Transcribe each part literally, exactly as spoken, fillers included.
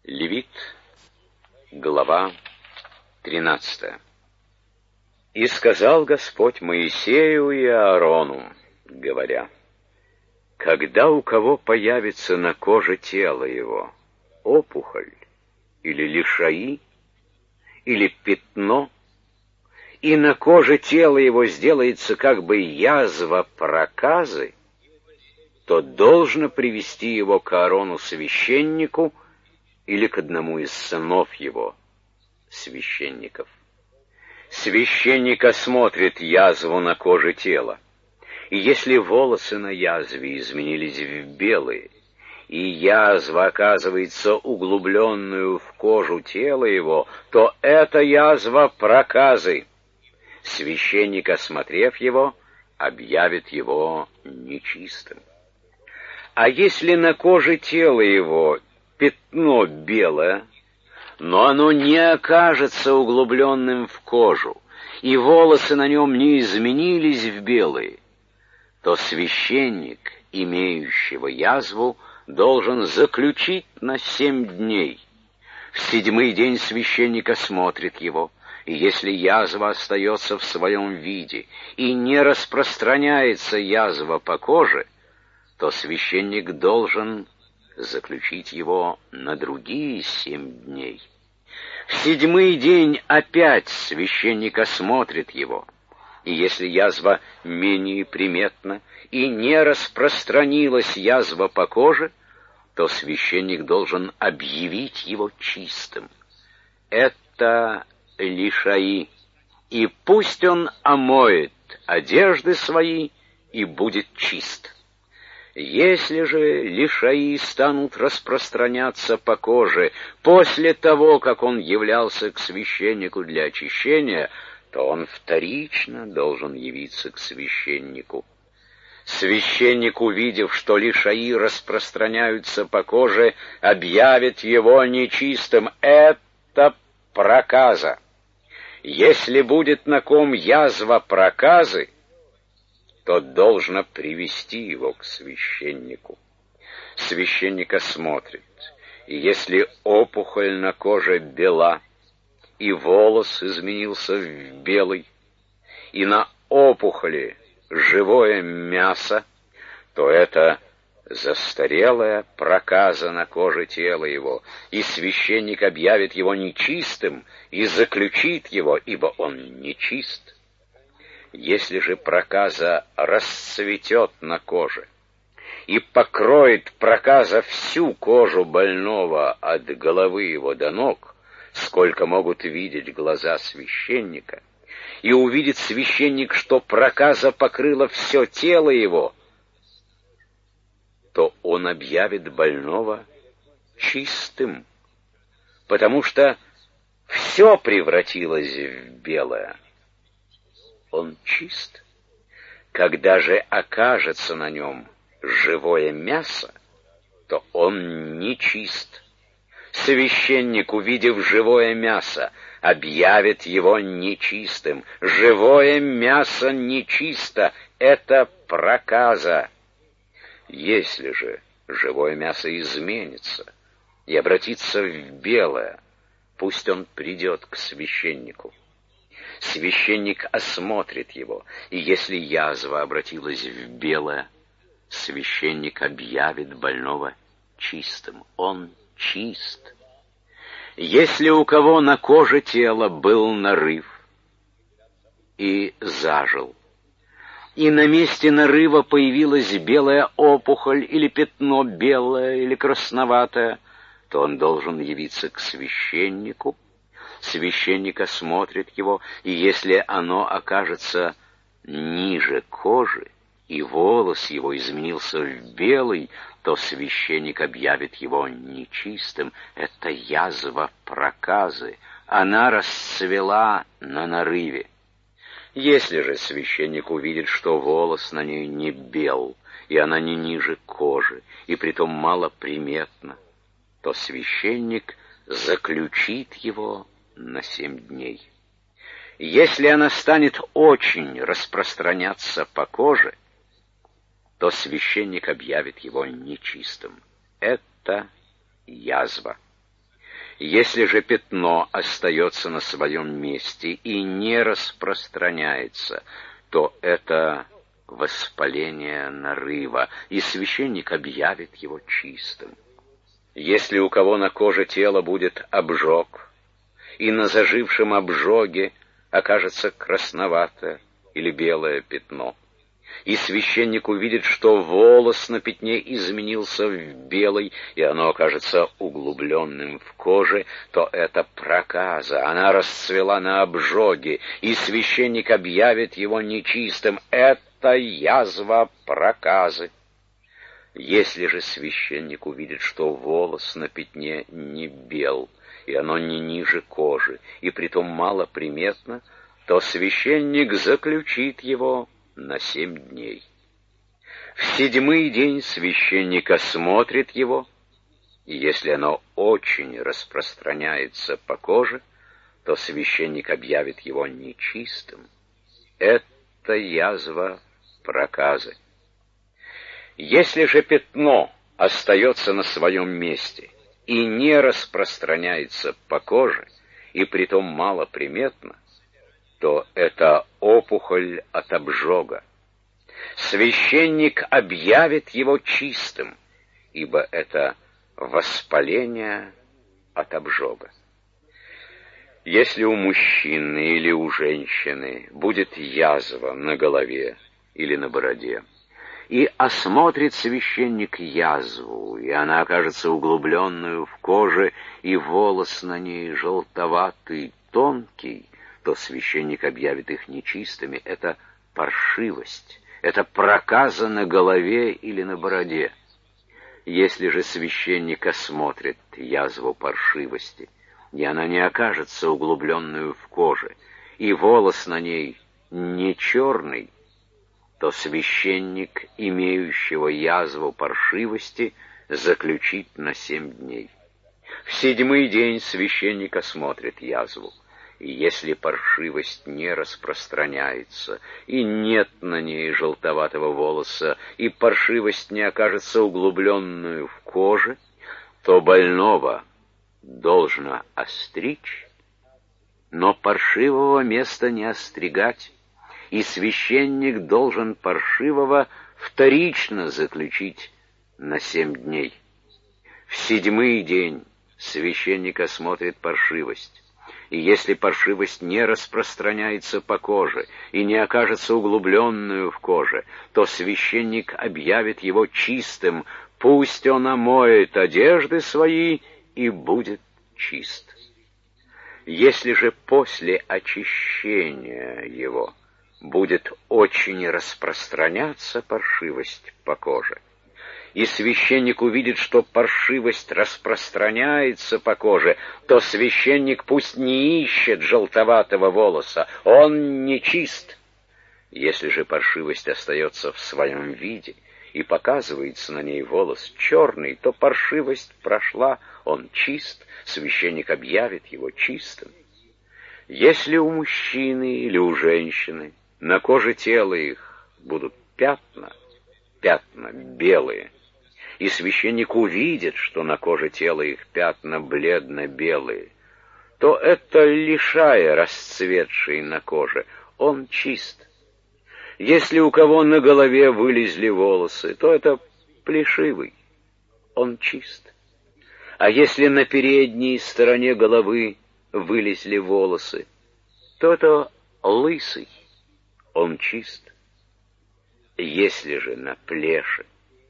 Левит, глава тринадцатая. «И сказал Господь Моисею и Аарону, говоря: когда у кого появится на коже тела его опухоль, или лишаи, или пятно, и на коже тела его сделается как бы язва проказы, то должно привести его к Аарону священнику или к одному из сынов его, священников. Священник осмотрит язву на коже тела, и если волосы на язве изменились в белые, и язва оказывается углубленную в кожу тела его, то это язва проказы. Священник, осмотрев его, объявит его нечистым. А если на коже тела его пятно белое, но оно не окажется углубленным в кожу, и волосы на нем не изменились в белые, то священник, имеющего язву, должен заключить на семь дней. В седьмой день священник осмотрит его, и если язва остается в своем виде и не распространяется язва по коже, то священник должен заключить его на другие семь дней. В седьмой день опять священник осмотрит его, и если язва менее приметна и не распространилась язва по коже, то священник должен объявить его чистым. Это лишаи, и пусть он омоет одежды свои и будет чист. Если же лишаи станут распространяться по коже после того, как он являлся к священнику для очищения, то он вторично должен явиться к священнику. Священник, увидев, что лишаи распространяются по коже, объявит его нечистым. Это проказа. Если будет на ком язва проказы, то должно привести его к священнику. Священник осмотрит, и если опухоль на коже бела, и волос изменился в белый, и на опухоли живое мясо, то это застарелая проказа на коже тела его, и священник объявит его нечистым и заключит его, ибо он нечист. Если же проказа расцветет на коже и покроет проказа всю кожу больного от головы его до ног, сколько могут видеть глаза священника, и увидит священник, что проказа покрыла все тело его, то он объявит больного чистым, потому что все превратилось в белое. Он чист. Когда же окажется на нем живое мясо, то он нечист. Священник, увидев живое мясо, объявит его нечистым. Живое мясо нечисто, это проказа. Если же живое мясо изменится и обратится в белое, пусть он придет к священнику. Священник осмотрит его, и если язва обратилась в белое, священник объявит больного чистым. Он чист. Если у кого на коже тела был нарыв и зажил, и на месте нарыва появилась белая опухоль или пятно белое или красноватое, то он должен явиться к священнику. Священник осмотрит его, и если оно окажется ниже кожи, и волос его изменился в белый, то священник объявит его нечистым. Это язва проказы, она расцвела на нарыве. Если же священник увидит, что волос на ней не бел, и она не ниже кожи, и притом малоприметна, то священник заключит его на семь дней. Если она станет очень распространяться по коже, то священник объявит его нечистым. Это язва. Если же пятно остается на своем месте и не распространяется, то это воспаление нарыва, и священник объявит его чистым. Если у кого на коже тела будет обжог, и на зажившем обжоге окажется красноватое или белое пятно, и священник увидит, что волос на пятне изменился в белый, и оно окажется углубленным в коже, то это проказа, она расцвела на обжоге, и священник объявит его нечистым. Это язва проказы. Если же священник увидит, что волос на пятне не бел, и оно не ниже кожи, и притом малоприметно, то священник заключит его на семь дней. В седьмой день священник осмотрит его, и если оно очень распространяется по коже, то священник объявит его нечистым. Это язва проказы. Если же пятно остается на своем месте и не распространяется по коже, и притом малоприметно, то это опухоль от обжога. Священник объявит его чистым, ибо это воспаление от обжога. Если у мужчины или у женщины будет язва на голове или на бороде, и осмотрит священник язву, и она окажется углубленную в коже, и волос на ней желтоватый, тонкий, то священник объявит их нечистыми. Это паршивость, это проказа на голове или на бороде. Если же священник осмотрит язву паршивости, и она не окажется углубленную в коже, и волос на ней не черный, то священник, имеющего язву паршивости, заключит на семь дней. В седьмой день священник осмотрит язву, и если паршивость не распространяется, и нет на ней желтоватого волоса, и паршивость не окажется углубленную в коже, то больного должно остричь, но паршивого места не остригать, и священник должен паршивого вторично заключить на семь дней. В седьмой день священник осмотрит паршивость, и если паршивость не распространяется по коже и не окажется углубленную в коже, то священник объявит его чистым, пусть он омоет одежды свои и будет чист. Если же после очищения его будет очень распространяться паршивость по коже, и священник увидит, что паршивость распространяется по коже, то священник пусть не ищет желтоватого волоса, он нечист. Если же паршивость остается в своем виде и показывается на ней волос черный, то паршивость прошла, он чист, священник объявит его чистым. Если у мужчины или у женщины на коже тела их будут пятна, пятна белые, и священник увидит, что на коже тела их пятна бледно-белые, то это лишая расцветший на коже, он чист. Если у кого на голове вылезли волосы, то это плешивый, он чист. А если на передней стороне головы вылезли волосы, то это лысый, он чист. Если же на плеше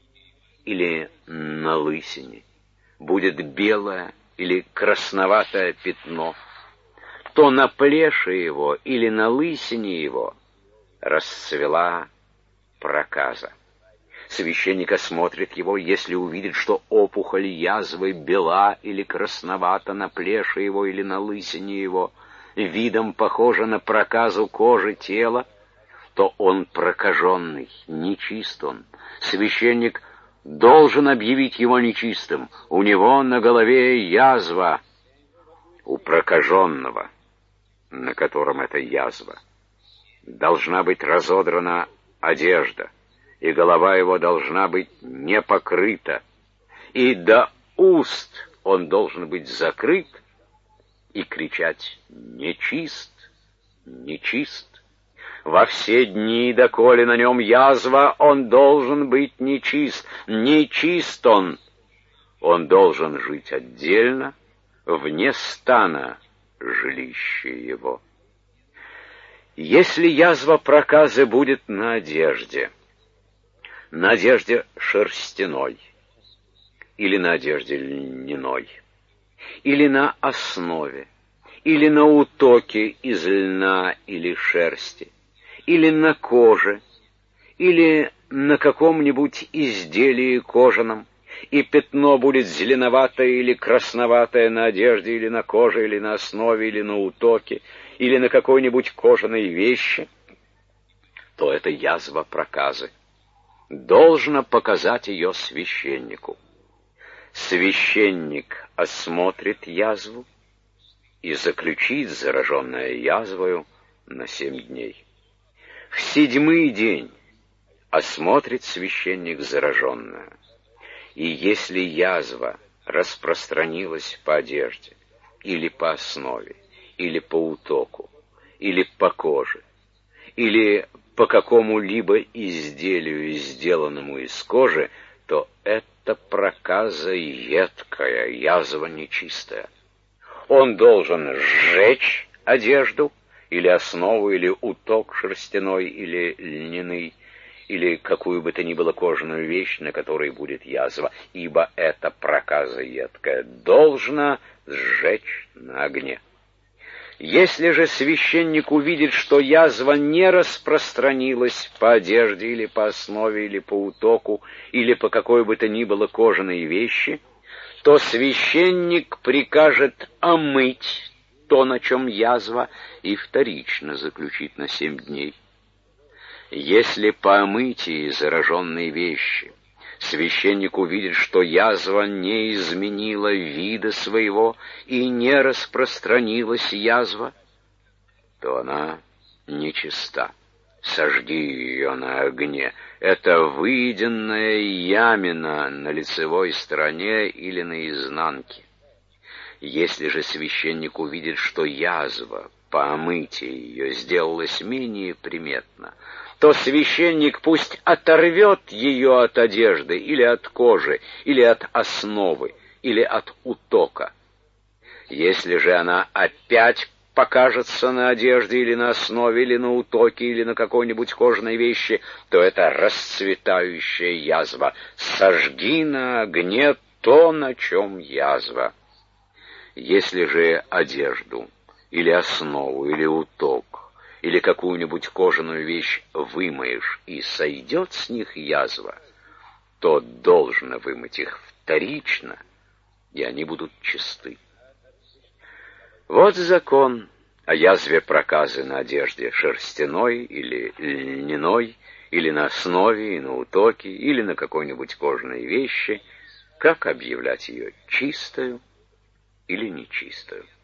или на лысине будет белое или красноватое пятно, то на плеше его или на лысине его расцвела проказа. Священник осмотрит его, если увидит, что опухоль язвы бела или красновата на плеше его или на лысине его, видом похожа на проказу кожи тела, то он прокаженный, нечист он. Священник должен объявить его нечистым. У него на голове язва. У прокаженного, на котором эта язва, должна быть разодрана одежда, и голова его должна быть не покрыта, и до уст он должен быть закрыт и кричать «нечист, нечист». Во все дни, доколе на нем язва, он должен быть нечист, нечист он. Он должен жить отдельно, вне стана жилища его. Если язва проказы будет на одежде, на одежде шерстяной, или на одежде льняной, или на основе, или на утоке из льна или шерсти, или на коже, или на каком-нибудь изделии кожаном, и пятно будет зеленоватое или красноватое на одежде, или на коже, или на основе, или на утоке, или на какой-нибудь кожаной вещи, то это язва проказы. Должно показать ее священнику. Священник осмотрит язву и заключит зараженное язвою на семь дней. В седьмой день осмотрит священник зараженное, и если язва распространилась по одежде, или по основе, или по утоку, или по коже, или по какому-либо изделию, сделанному из кожи, то это проказа едкая, язва нечистая. Он должен сжечь одежду, или основу, или уток шерстяной, или льняный, или какую бы то ни было кожаную вещь, на которой будет язва, ибо это проказа едкая, должна сжечь на огне. Если же священник увидит, что язва не распространилась по одежде, или по основе, или по утоку, или по какой бы то ни было кожаной вещи, то священник прикажет омыть то, на чем язва, и вторично заключит на семь дней. Если по омытии зараженной вещи священник увидит, что язва не изменила вида своего и не распространилась язва, то она нечиста. Сожги ее на огне. Это выеденная ямина на лицевой стороне или на изнанке. Если же священник увидит, что язва по омытии ее сделалась менее приметна, то священник пусть оторвет ее от одежды, или от кожи, или от основы, или от утока. Если же она опять покажется на одежде, или на основе, или на утоке, или на какой-нибудь кожаной вещи, то это расцветающая язва. Сожги на огне то, на чем язва. Если же одежду, или основу, или уток, или какую-нибудь кожаную вещь вымоешь, и сойдет с них язва, то должно вымыть их вторично, и они будут чисты. Вот закон о язве проказы на одежде шерстяной или льняной, или на основе и на утоке, или на какой-нибудь кожаной вещи, как объявлять ее чистою или нечистою.